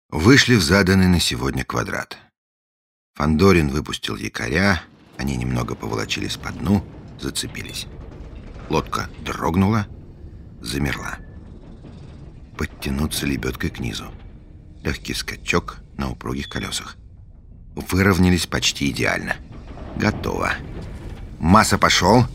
Вышли в заданный на сегодня квадрат. Фандорин выпустил якоря, они немного поволочились по дну, зацепились. Лодка дрогнула, замерла. Подтянуться лебедкой к низу. Легкий скачок на упругих колесах. Выровнялись почти идеально. Готово. Масса пошел.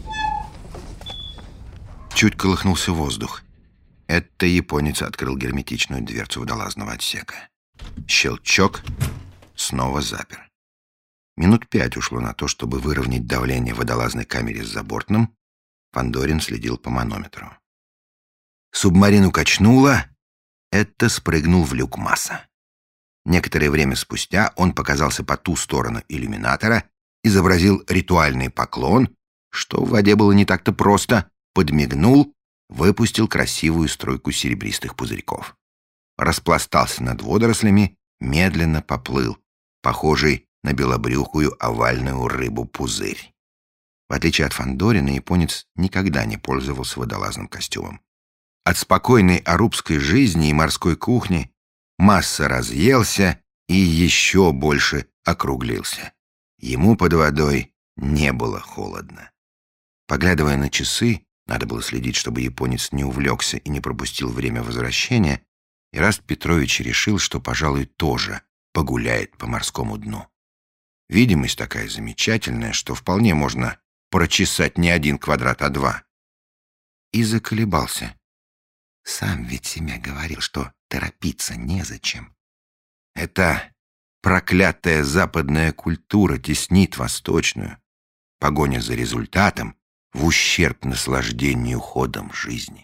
Чуть колыхнулся воздух. Это японец открыл герметичную дверцу водолазного отсека. Щелчок, снова запер. Минут 5 ушло на то, чтобы выровнять давление в водолазной камере с забортным. Фандорин следил по манометру. Субмарину качнуло. Это спрыгнул в люк Масса. Некоторое время спустя он показался по ту сторону иллюминатора, изобразил ритуальный поклон, что в воде было не так-то просто, подмигнул, выпустил красивую струйку серебристых пузырьков. Распластался над водорослями, медленно поплыл, похожий на белобрюхую овальную рыбу-пузырь. В отличие от Фандорина, японец никогда не пользовался водолазным костюмом. От спокойной арубской жизни и морской кухни Масса разъелся и еще больше округлился. Ему под водой не было холодно. Поглядывая на часы, надо было следить, чтобы японец не увлекся и не пропустил время возвращения, Ираст Петрович решил, что, пожалуй, тоже погуляет по морскому дну. Видимость такая замечательная, что вполне можно прочесать не 1 квадрат, а 2. И заколебался. Сам ведь себе говорил, что торопиться незачем. Эта проклятая западная культура теснит восточную. Погоня за результатом в ущерб наслаждению ходом жизни.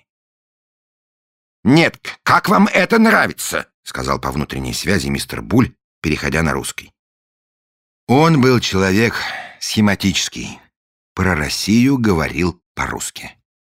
«Нет, как вам это нравится?» — сказал по внутренней связи мистер Буль, переходя на русский. Он был человек схематический. Про Россию говорил по-русски.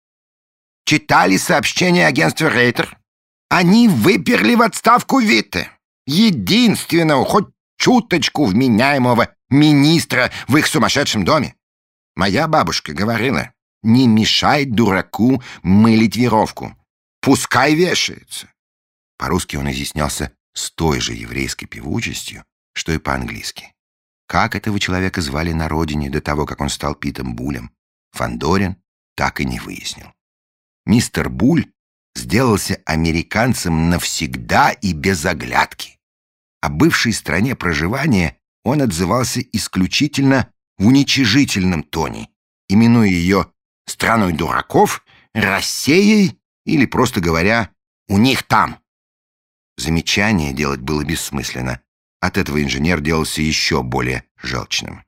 «Читали сообщение агентства Рейтер? Они выперли в отставку Витте, единственного, хоть чуточку вменяемого министра в их сумасшедшем доме. Моя бабушка говорила, не мешай дураку мылить веревку. Пускай вешается». По-русски он изъяснялся с той же еврейской певучестью, что и по-английски. Как этого человека звали на родине до того, как он стал Питом Булем, Фандорин так и не выяснил. Мистер Буль сделался американцем навсегда и без оглядки. О бывшей стране проживания он отзывался исключительно в уничижительном тоне, именуя ее «страной дураков», «Россией» или, просто говоря, «у них там». Замечание делать было бессмысленно. От этого инженер делался еще более желчным.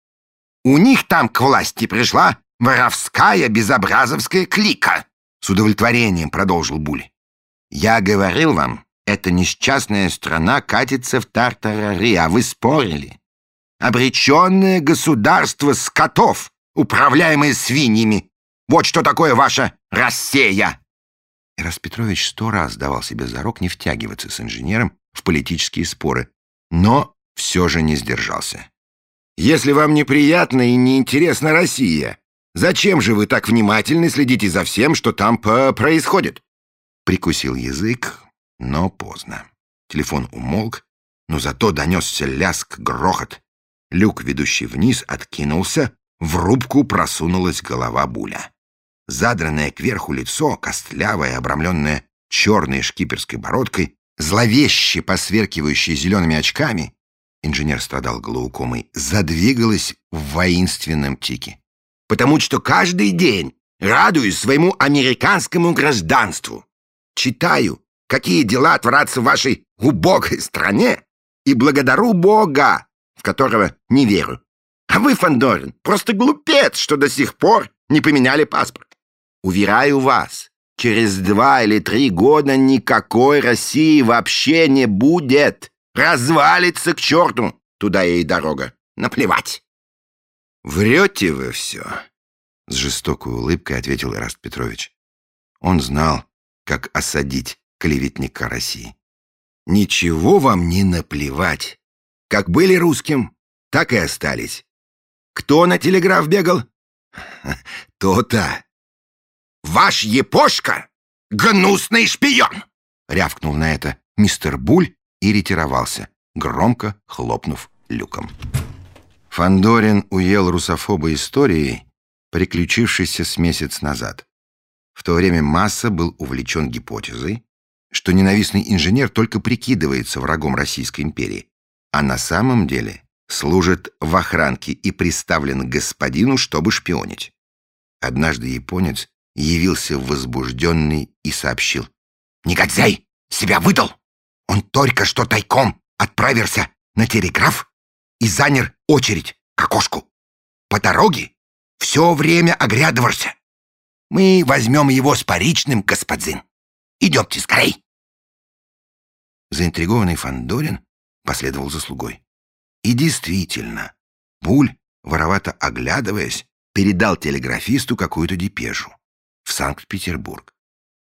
«У них там к власти пришла воровская безобразовская клика», — с удовлетворением продолжил Буль. «Я говорил вам, эта несчастная страна катится в тартарари, а вы спорили. Обреченное государство скотов, управляемое свиньями. Вот что такое ваша Россия!» Ираст Петрович 100 раз давал себе зарок не втягиваться с инженером в политические споры, но все же не сдержался. «Если вам неприятна и неинтересна Россия, зачем же вы так внимательно следите за всем, что там происходит?» Прикусил язык, но поздно. Телефон умолк, но зато донесся ляск, грохот. Люк, ведущий вниз, откинулся, в рубку просунулась голова Буля. Задранное кверху лицо, костлявое, обрамленное черной шкиперской бородкой, зловеще посверкивающее зелеными очками, инженер страдал глаукомой, задвигалось в воинственном тике. «Потому что каждый день радуюсь своему американскому гражданству. Читаю, какие дела творятся в вашей убогой стране, и благодарю Бога, в которого не верю. А вы, Фандорин, просто глупец, что до сих пор не поменяли паспорт. Уверяю вас, через 2 или 3 года никакой России вообще не будет. Развалится к черту. Туда ей дорога. Наплевать». «Врете вы все», — с жестокой улыбкой ответил Ираст Петрович. Он знал, как осадить клеветника России. «Ничего вам не наплевать. Как были русским, так и остались. Кто на телеграф бегал? То-то. Ваш епошка — гнусный шпион!» Рявкнул на это мистер Буль и ретировался, громко хлопнув люком. Фандорин уел русофоба историей, приключившейся с месяц назад. В то время Масса был увлечен гипотезой, что ненавистный инженер только прикидывается врагом Российской империи, а на самом деле служит в охранке и приставлен к господину, чтобы шпионить. Однажды японец явился возбужденный и сообщил: «Негодяй себя выдал! Он только что тайком отправился на телеграф и занял очередь к окошку. По дороге все время оглядывался. Мы возьмем его с паричным, господин. Идемте скорей!» Заинтригованный Фандорин последовал за слугой. И действительно, Буль, воровато оглядываясь, передал телеграфисту какую-то депешу в Санкт-Петербург.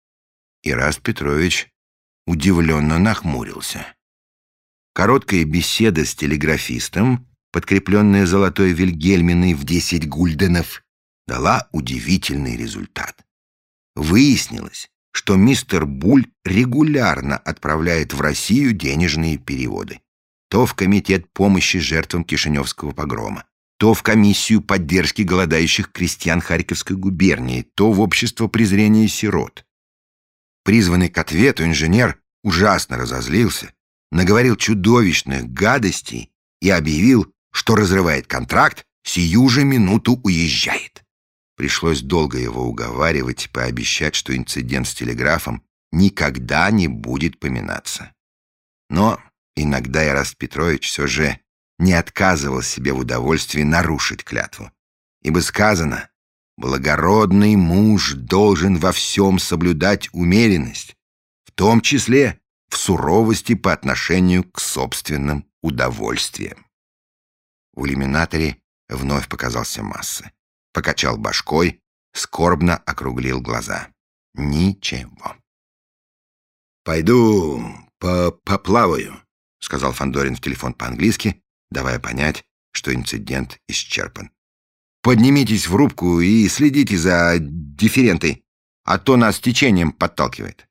Ираст Петрович удивленно нахмурился. Короткая беседа с телеграфистом, подкрепленная золотой вильгельминой в 10 гульденов, дала удивительный результат. Выяснилось, что мистер Буль регулярно отправляет в Россию денежные переводы. То в Комитет помощи жертвам Кишиневского погрома, то в Комиссию поддержки голодающих крестьян Харьковской губернии, то в Общество презрения сирот. Призванный к ответу инженер ужасно разозлился, наговорил чудовищных гадостей и объявил, что разрывает контракт, сию же минуту уезжает. Пришлось долго его уговаривать и пообещать, что инцидент с телеграфом никогда не будет поминаться. Но иногда Ираст Петрович все же не отказывал себе в удовольствии нарушить клятву. Ибо сказано: благородный муж должен во всем соблюдать умеренность, в том числе в суровости по отношению к собственным удовольствиям. В иллюминаторе вновь показался Масса. Покачал башкой, скорбно округлил глаза. Ничего. «Пойду поплаваю», — сказал Фандорин в телефон по-английски, давая понять, что инцидент исчерпан. «Поднимитесь в рубку и следите за дифферентой, а то нас течением подталкивает».